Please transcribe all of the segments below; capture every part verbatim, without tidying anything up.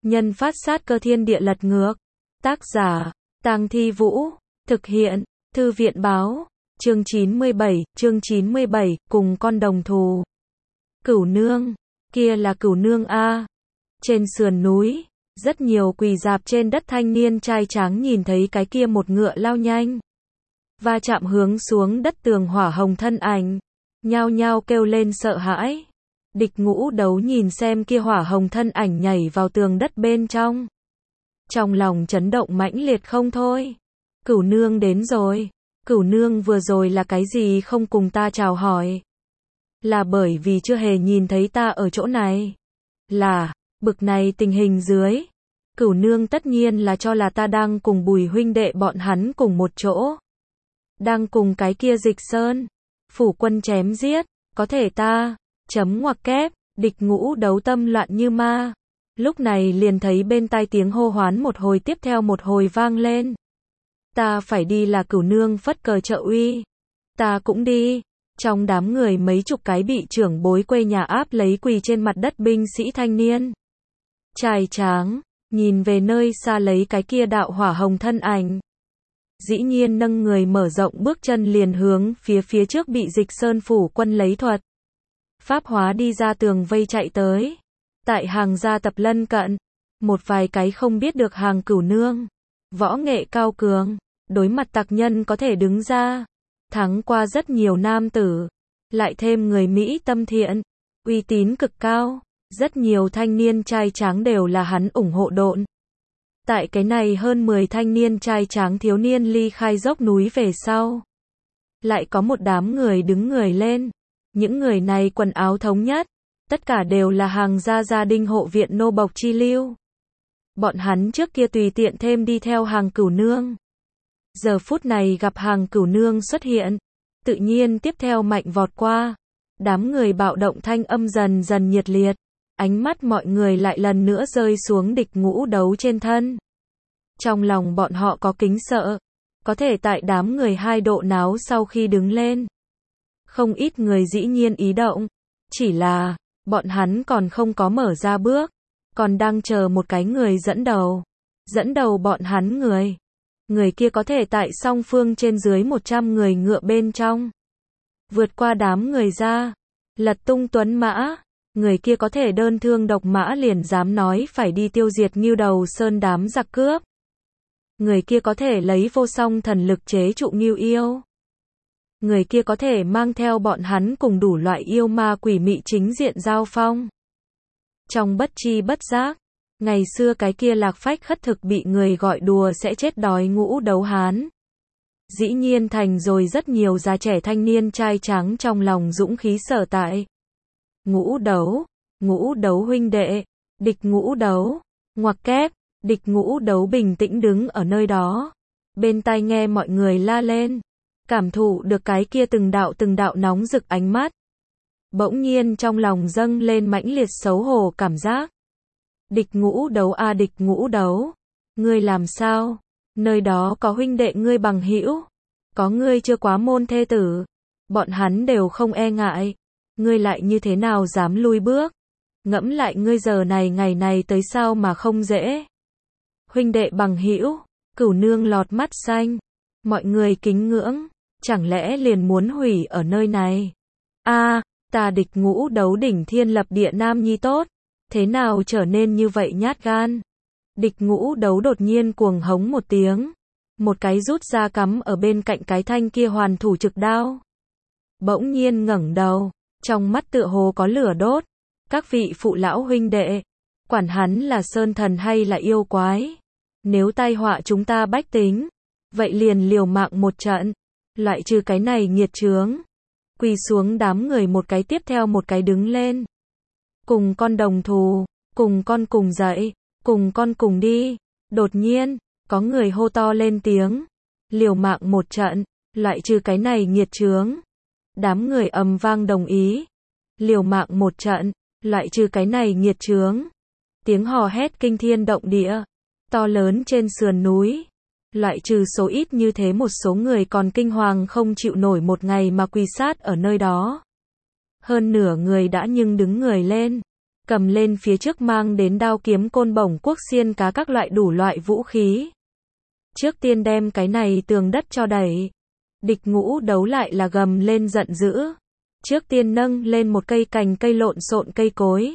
Nhân phát sát cơ thiên địa lật ngược. Tác giả, Tang Thi Vũ. Thực hiện, Thư viện báo. Chương chín mươi bảy, chương chín mươi bảy, cùng con đồng thù. Cửu nương, kia là cửu nương a. Trên sườn núi, rất nhiều quỳ dạp trên đất thanh niên trai tráng nhìn thấy cái kia một ngựa lao nhanh. Va chạm hướng xuống đất tường hỏa hồng thân ảnh, nhao nhao kêu lên sợ hãi. Địch Ngũ Đấu nhìn xem kia hỏa hồng thân ảnh nhảy vào tường đất bên trong. Trong lòng chấn động mãnh liệt không thôi. Cửu nương đến rồi. Cửu nương vừa rồi là cái gì không cùng ta chào hỏi? Là bởi vì chưa hề nhìn thấy ta ở chỗ này. Là, bực này tình hình dưới. Cửu nương tất nhiên là cho là ta đang cùng Bùi huynh đệ bọn hắn cùng một chỗ. Đang cùng cái kia Dịch Sơn. Phủ quân chém giết, có thể ta, chấm ngoặc kép, Địch Ngũ Đấu tâm loạn như ma. Lúc này liền thấy bên tai tiếng hô hoán một hồi tiếp theo một hồi vang lên. Ta phải đi là cửu nương phất cờ trợ uy. Ta cũng đi. Trong đám người mấy chục cái bị trưởng bối quê nhà áp lấy quỳ trên mặt đất binh sĩ thanh niên. Trai tráng, nhìn về nơi xa lấy cái kia đạo hỏa hồng thân ảnh. Dĩ nhiên nâng người mở rộng bước chân liền hướng phía phía trước bị Dịch Sơn phủ quân lấy thuật. Pháp hóa đi ra tường vây chạy tới. Tại hàng gia tập lân cận, một vài cái không biết được hàng cửu nương. Võ nghệ cao cường, đối mặt tặc nhân có thể đứng ra. Thắng qua rất nhiều nam tử. Lại thêm người Mỹ tâm thiện, uy tín cực cao. Rất nhiều thanh niên trai tráng đều là hắn ủng hộ độn. Tại cái này hơn mười thanh niên trai tráng thiếu niên ly khai dốc núi về sau. Lại có một đám người đứng người lên. Những người này quần áo thống nhất. Tất cả đều là hàng gia gia đình hộ viện nô bộc chi lưu. Bọn hắn trước kia tùy tiện thêm đi theo hàng cửu nương. Giờ phút này gặp hàng cửu nương xuất hiện. Tự nhiên tiếp theo mạnh vọt qua. Đám người bạo động thanh âm dần dần nhiệt liệt. Ánh mắt mọi người lại lần nữa rơi xuống Địch Ngũ Đấu trên thân. Trong lòng bọn họ có kính sợ. Có thể tại đám người hai độ náo sau khi đứng lên. Không ít người dĩ nhiên ý động. Chỉ là, bọn hắn còn không có mở ra bước. Còn đang chờ một cái người dẫn đầu. Dẫn đầu bọn hắn người. Người kia có thể tại song phương trên dưới một trăm người ngựa bên trong. Vượt qua đám người ra. Lật tung tuấn mã. Người kia có thể đơn thương độc mã liền dám nói phải đi tiêu diệt Ngưu Đầu Sơn đám giặc cướp. Người kia có thể lấy vô song thần lực chế trụ Ngưu yêu. Người kia có thể mang theo bọn hắn cùng đủ loại yêu ma quỷ mị chính diện giao phong. Trong bất chi bất giác, ngày xưa cái kia lạc phách khất thực bị người gọi đùa sẽ chết đói Ngũ Đấu hán. Dĩ nhiên thành rồi rất nhiều già trẻ thanh niên trai tráng trong lòng dũng khí sở tại. Ngũ Đấu, Ngũ Đấu huynh đệ, Địch Ngũ Đấu, ngoặc kép, Địch Ngũ Đấu bình tĩnh đứng ở nơi đó. Bên tai nghe mọi người la lên. Cảm thụ được cái kia từng đạo từng đạo nóng rực ánh mắt. Bỗng nhiên trong lòng dâng lên mãnh liệt xấu hổ cảm giác. Địch Ngũ Đấu a à, Địch Ngũ Đấu. Ngươi làm sao? Nơi đó có huynh đệ ngươi bằng hữu. Có ngươi chưa quá môn thê tử. Bọn hắn đều không e ngại. Ngươi lại như thế nào dám lui bước? Ngẫm lại ngươi giờ này ngày này tới sao mà không dễ? Huynh đệ bằng hữu, cửu nương lọt mắt xanh. Mọi người kính ngưỡng. Chẳng lẽ liền muốn hủy ở nơi này? A, à, ta Địch Ngũ Đấu đỉnh thiên lập địa nam nhi tốt. Thế nào trở nên như vậy nhát gan? Địch Ngũ Đấu đột nhiên cuồng hống một tiếng. Một cái rút ra cắm ở bên cạnh cái thanh kia hoàn thủ trực đao. Bỗng nhiên ngẩng đầu. Trong mắt tựa hồ có lửa đốt. Các vị phụ lão huynh đệ. Quản hắn là sơn thần hay là yêu quái. Nếu tai họa chúng ta bách tính. Vậy liền liều mạng một trận. Loại trừ cái này nghiệt chướng. Quỳ xuống đám người một cái tiếp theo một cái đứng lên. Cùng con đồng thù. Cùng con cùng dậy. Cùng con cùng đi. Đột nhiên, có người hô to lên tiếng. Liều mạng một trận. Loại trừ cái này nghiệt chướng. Đám người ầm vang đồng ý. Liều mạng một trận. Loại trừ cái này nghiệt chướng. Tiếng hò hét kinh thiên động địa. To lớn trên sườn núi. Loại trừ số ít như thế một số người còn kinh hoàng không chịu nổi một ngày mà quỳ sát ở nơi đó. Hơn nửa người đã nhưng đứng người lên. cầm lên phía trước mang đến đao kiếm côn bổng cuốc xiên cá các loại đủ loại vũ khí. Trước tiên đem cái này tường đất cho đẩy. Địch Ngũ Đấu lại là gầm lên giận dữ. Trước tiên nâng lên một cây cành cây lộn xộn cây cối.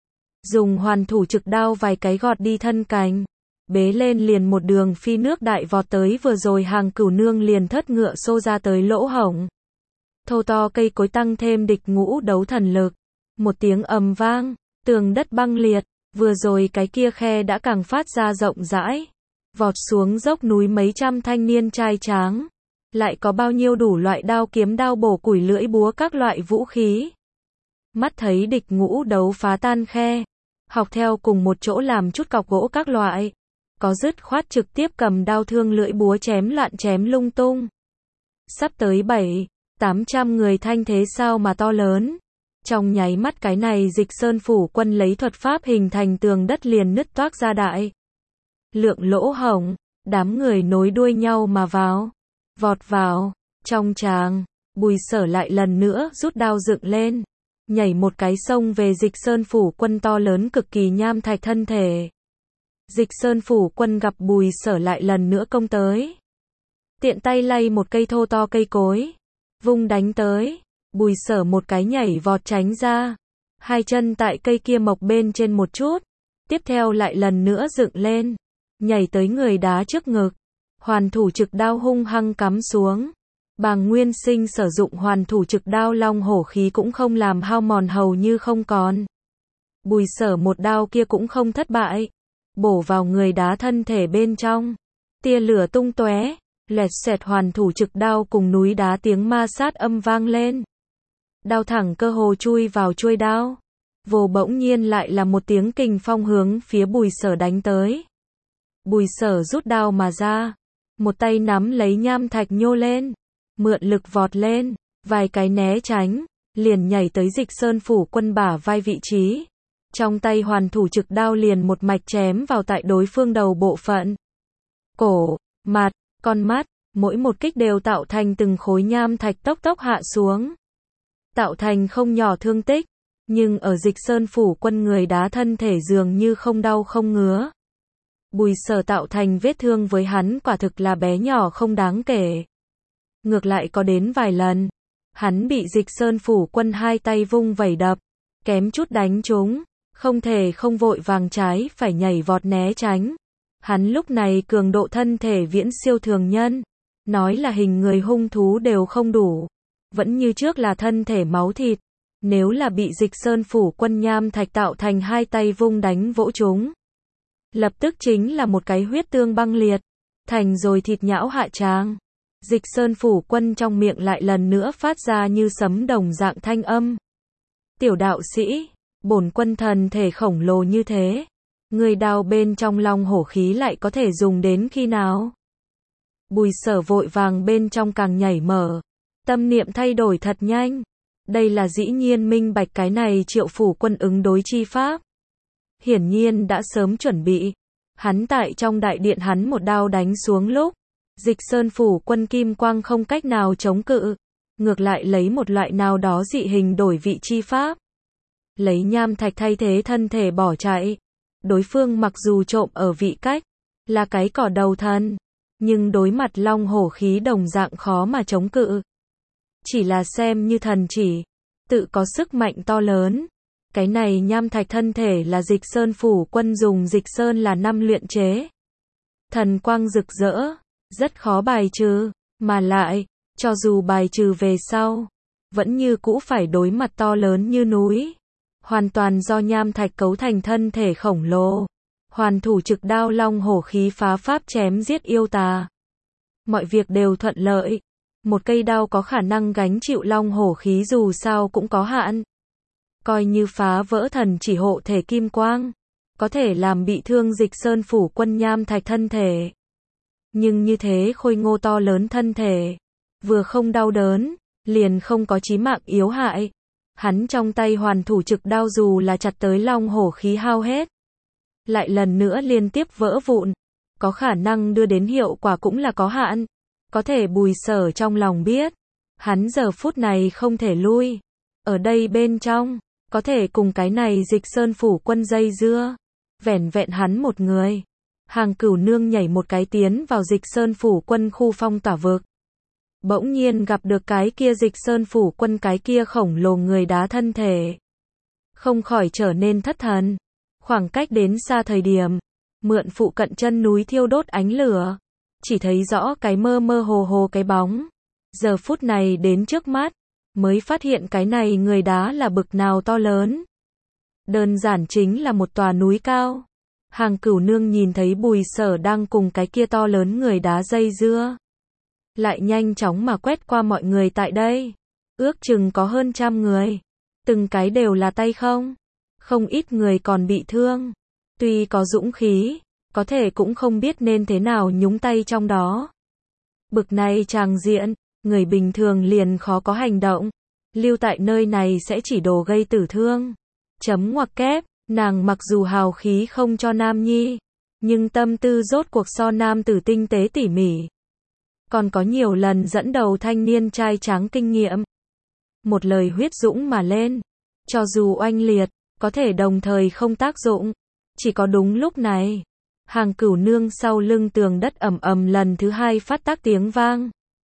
Dùng hoàn thủ trực đao vài cái gọt đi thân cành. Bế lên liền một đường phi nước đại vọt tới vừa rồi hàng cửu nương liền thất ngựa xô ra tới lỗ hổng. Thô to cây cối tăng thêm Địch Ngũ Đấu thần lực. Một tiếng ầm vang, tường đất băng liệt, vừa rồi cái kia khe đã càng phát ra rộng rãi. Vọt xuống dốc núi mấy trăm thanh niên trai tráng. Lại có bao nhiêu đủ loại đao kiếm đao bổ củi lưỡi búa các loại vũ khí. Mắt thấy Địch Ngũ Đấu phá tan khe. Học theo cùng một chỗ làm chút cọc gỗ các loại. Có dứt khoát trực tiếp cầm đao thương lưỡi búa chém loạn chém lung tung. Sắp tới bảy, tám trăm người thanh thế sao mà to lớn. Trong nháy mắt cái này Dịch Sơn phủ quân lấy thuật pháp hình thành tường đất liền nứt toác ra đại. Lượng lỗ hổng, đám người nối đuôi nhau mà vào. Vọt vào, trong tràng, Bùi Sở lại lần nữa rút đao dựng lên. Nhảy một cái sông về Dịch Sơn phủ quân to lớn cực kỳ nham thạch thân thể. Dịch Sơn phủ quân gặp Bùi Sở lại lần nữa công tới. Tiện tay lay một cây thô to cây cối. Vung đánh tới. Bùi Sở một cái nhảy vọt tránh ra. Hai chân tại cây kia mộc bên trên một chút. Tiếp theo lại lần nữa dựng lên. Nhảy tới người đá trước ngực. Hoàn thủ trực đao hung hăng cắm xuống. Bàng Nguyên Sinh sử dụng hoàn thủ trực đao long hổ khí cũng không làm hao mòn hầu như không còn. Bùi Sở một đao kia cũng không thất bại. Bổ vào người đá thân thể bên trong. Tia lửa tung tóe, lẹt xẹt hoàn thủ trực đao cùng núi đá tiếng ma sát âm vang lên. Đao thẳng cơ hồ chui vào chuôi đao. Vồ bỗng nhiên lại là một tiếng kình phong hướng phía Bùi Sở đánh tới. Bùi Sở rút đao mà ra. Một tay nắm lấy nham thạch nhô lên. Mượn lực vọt lên. Vài cái né tránh. Liền nhảy tới Dịch Sơn phủ quân bả vai vị trí. Trong tay hoàn thủ trực đao liền một mạch chém vào tại đối phương đầu bộ phận. Cổ, mặt, con mắt, mỗi một kích đều tạo thành từng khối nham thạch tốc tốc hạ xuống. Tạo thành không nhỏ thương tích. Nhưng ở Dịch Sơn phủ quân người đá thân thể dường như không đau không ngứa. Bùi Sở tạo thành vết thương với hắn quả thực là bé nhỏ không đáng kể. Ngược lại có đến vài lần. Hắn bị Dịch Sơn phủ quân hai tay vung vẩy đập. Kém chút đánh trúng. Không thể không vội vàng trái phải nhảy vọt né tránh. Hắn lúc này cường độ thân thể viễn siêu thường nhân. Nói là hình người hung thú đều không đủ. Vẫn như trước là thân thể máu thịt. Nếu là bị Dịch Sơn phủ quân nham thạch tạo thành hai tay vung đánh vỗ chúng. Lập tức chính là một cái huyết tương băng liệt. Thành rồi thịt nhão hạ tràng. Dịch Sơn phủ quân trong miệng lại lần nữa phát ra như sấm đồng dạng thanh âm. Tiểu đạo sĩ. Bổn quân thần thể khổng lồ như thế. Người đao bên trong long hổ khí lại có thể dùng đến khi nào? Bùi Sở vội vàng bên trong càng nhảy mở. Tâm niệm thay đổi thật nhanh. Đây là dĩ nhiên minh bạch cái này Triệu phủ quân ứng đối chi pháp. Hiển nhiên đã sớm chuẩn bị. Hắn tại trong đại điện hắn một đao đánh xuống lúc. Dịch Sơn phủ quân kim quang không cách nào chống cự. Ngược lại lấy một loại nào đó dị hình đổi vị chi pháp. Lấy nham thạch thay thế thân thể bỏ chạy. Đối phương mặc dù trộm ở vị cách. Là cái cỏ đầu thân. Nhưng đối mặt long hổ khí đồng dạng khó mà chống cự. Chỉ là xem như thần chỉ. Tự có sức mạnh to lớn. Cái này nham thạch thân thể là Dịch Sơn phủ quân dùng Dịch Sơn là năm luyện chế. Thần quang rực rỡ. Rất khó bài trừ. Mà lại, cho dù bài trừ về sau. Vẫn như cũ phải đối mặt to lớn như núi. Hoàn toàn do nham thạch cấu thành thân thể khổng lồ. Hoàn thủ trực đao long hổ khí phá pháp chém giết yêu tà. Mọi việc đều thuận lợi. Một cây đao có khả năng gánh chịu long hổ khí dù sao cũng có hạn. Coi như phá vỡ thần chỉ hộ thể kim quang. Có thể làm bị thương Dịch Sơn phủ quân nham thạch thân thể. Nhưng như thế khôi ngô to lớn thân thể. Vừa không đau đớn. Liền không có chí mạng yếu hại. Hắn trong tay hoàn thủ trực đao dù là chặt tới long hổ khí hao hết. Lại lần nữa liên tiếp vỡ vụn. Có khả năng đưa đến hiệu quả cũng là có hạn. Có thể Bùi Sở trong lòng biết. Hắn giờ phút này không thể lui. Ở đây bên trong. có thể cùng cái này Dịch Sơn phủ quân dây dưa. Vẻn vẹn hắn một người. Hàng Cửu Nương nhảy một cái tiến vào Dịch Sơn phủ quân khu phong tỏa vực. Bỗng nhiên gặp được cái kia Dịch Sơn phủ quân cái kia khổng lồ người đá thân thể. Không khỏi trở nên thất thần. Khoảng cách đến xa thời điểm, mượn phụ cận chân núi thiêu đốt ánh lửa, chỉ thấy rõ cái mơ mơ hồ hồ cái bóng. Giờ phút này đến trước mắt, mới phát hiện cái này người đá là bực nào to lớn. Đơn giản chính là một tòa núi cao. Hàng Cửu Nương nhìn thấy Bùi Sở đang cùng cái kia to lớn người đá dây dưa. Lại nhanh chóng mà quét qua mọi người tại đây. Ước chừng có hơn trăm người. Từng cái đều là tay không. Không ít người còn bị thương. Tuy có dũng khí, có thể cũng không biết nên thế nào nhúng tay trong đó. Bực này tràng diện, người bình thường liền khó có hành động. Lưu tại nơi này sẽ chỉ đồ gây tử thương. Chấm ngoặc kép, nàng mặc dù hào khí không cho nam nhi, nhưng tâm tư rốt cuộc so nam tử tinh tế tỉ mỉ. Còn có nhiều lần dẫn đầu thanh niên trai tráng kinh nghiệm. Một lời huyết dũng mà lên. Cho dù oanh liệt, có thể đồng thời không tác dụng. Chỉ có đúng lúc này, Hàng Cửu Nương sau lưng tường đất ầm ầm lần thứ hai phát tác tiếng vang.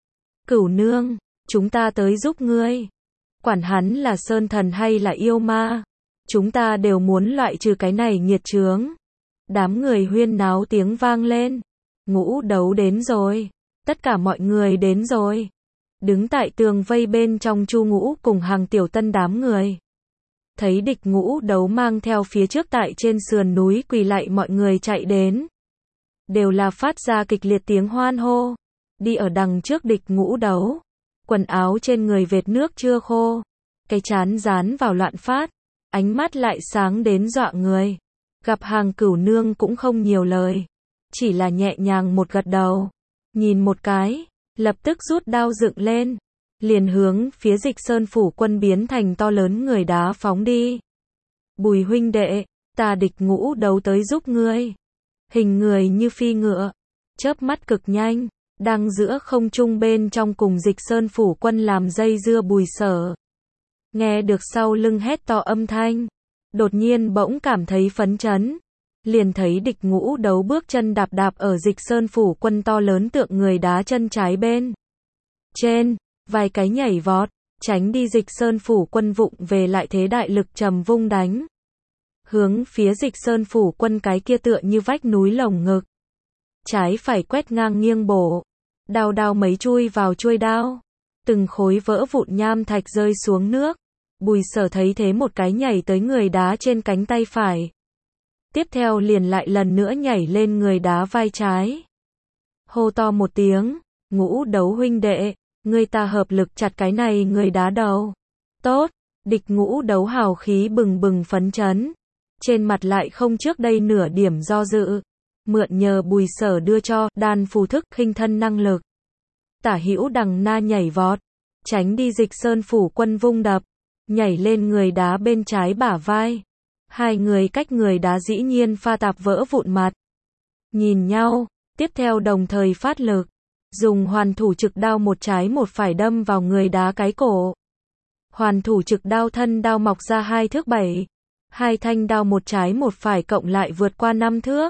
Cửu Nương, chúng ta tới giúp ngươi. Quản hắn là sơn thần hay là yêu ma, chúng ta đều muốn loại trừ cái này nghiệt chướng. Đám người huyên náo tiếng vang lên. Ngũ đấu đến rồi. Tất cả mọi người đến rồi. Đứng tại tường vây bên trong Chu Ngũ cùng Hàng Tiểu Tân đám người. Thấy địch Ngũ đấu mang theo phía trước tại trên sườn núi quỳ lạy mọi người chạy đến. Đều là phát ra kịch liệt tiếng hoan hô. Đi ở đằng trước địch Ngũ đấu. Quần áo trên người vệt nước chưa khô. Cái chán dán vào loạn phát. Ánh mắt lại sáng đến dọa người. Gặp Hàng Cửu Nương cũng không nhiều lời. Chỉ là nhẹ nhàng một gật đầu. Nhìn một cái. Lập tức rút đao dựng lên. Liền hướng phía Dịch Sơn phủ quân biến thành to lớn người đá phóng đi. Bùi huynh đệ, ta địch Ngũ đấu tới giúp ngươi. Hình người như phi ngựa. Chớp mắt cực nhanh. Đang giữa không trung bên trong cùng Dịch Sơn phủ quân làm dây dưa Bùi Sở. Nghe được sau lưng hét to âm thanh. Đột nhiên bỗng cảm thấy phấn chấn. Liền thấy địch Ngũ đấu bước chân đạp đạp ở Dịch Sơn phủ quân to lớn tượng người đá chân trái bên trên, vài cái nhảy vọt, tránh đi Dịch Sơn phủ quân vụng về lại thế đại lực trầm vung đánh. Hướng phía Dịch Sơn phủ quân cái kia tựa như vách núi lồng ngực. Trái phải quét ngang nghiêng bổ. Đao đao mấy chui vào chuôi đao. Từng khối vỡ vụn nham thạch rơi xuống nước. Bùi Sở thấy thế một cái nhảy tới người đá trên cánh tay phải. Tiếp theo liền lại lần nữa nhảy lên người đá vai trái. Hô to một tiếng, Ngũ đấu huynh đệ, người ta hợp lực chặt cái này người đá đầu. Tốt, địch Ngũ đấu hào khí bừng bừng phấn chấn. Trên mặt lại không trước đây nửa điểm do dự. Mượn nhờ Bùi Sở đưa cho đan phù thức khinh thân năng lực. Tả hữu đằng na nhảy vọt, tránh đi Dịch Sơn phủ quân vung đập, nhảy lên người đá bên trái bả vai. Hai người cách người đá dĩ nhiên pha tạp vỡ vụn mặt. Nhìn nhau, tiếp theo đồng thời phát lực. Dùng hoàn thủ trực đao một trái một phải đâm vào người đá cái cổ. Hoàn thủ trực đao thân đao mọc ra hai thước bảy. Hai thanh đao một trái một phải cộng lại vượt qua năm thước.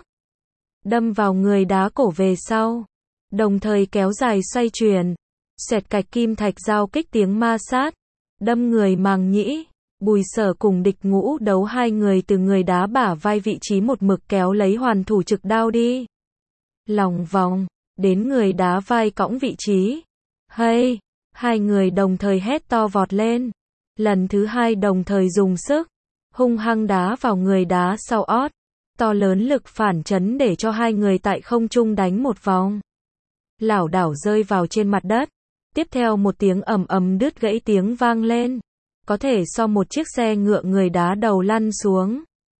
Đâm vào người đá cổ về sau. Đồng thời kéo dài xoay chuyển. Xẹt cạch kim thạch giao kích tiếng ma sát. Đâm người màng nhĩ. Bùi Sở cùng địch Ngũ đấu hai người từ người đá bả vai vị trí một mực kéo lấy hoàn thủ trực đao đi. Lòng vòng, đến người đá vai cõng vị trí. Hey! Hai người đồng thời hét to vọt lên. Lần thứ hai đồng thời dùng sức. Hung hăng đá vào người đá sau ót. To lớn lực phản chấn để cho hai người tại không trung đánh một vòng. Lảo đảo rơi vào trên mặt đất. Tiếp theo một tiếng ầm ầm đứt gãy tiếng vang lên. Có thể so một chiếc xe ngựa người đá đầu lăn xuống.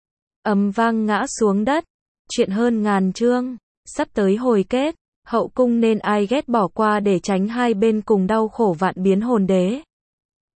Ầm vang ngã xuống đất. Chuyện hơn ngàn chương. Sắp tới hồi kết. Hậu cung nên ai ghét bỏ qua để tránh hai bên cùng đau khổ vạn biến hồn đế.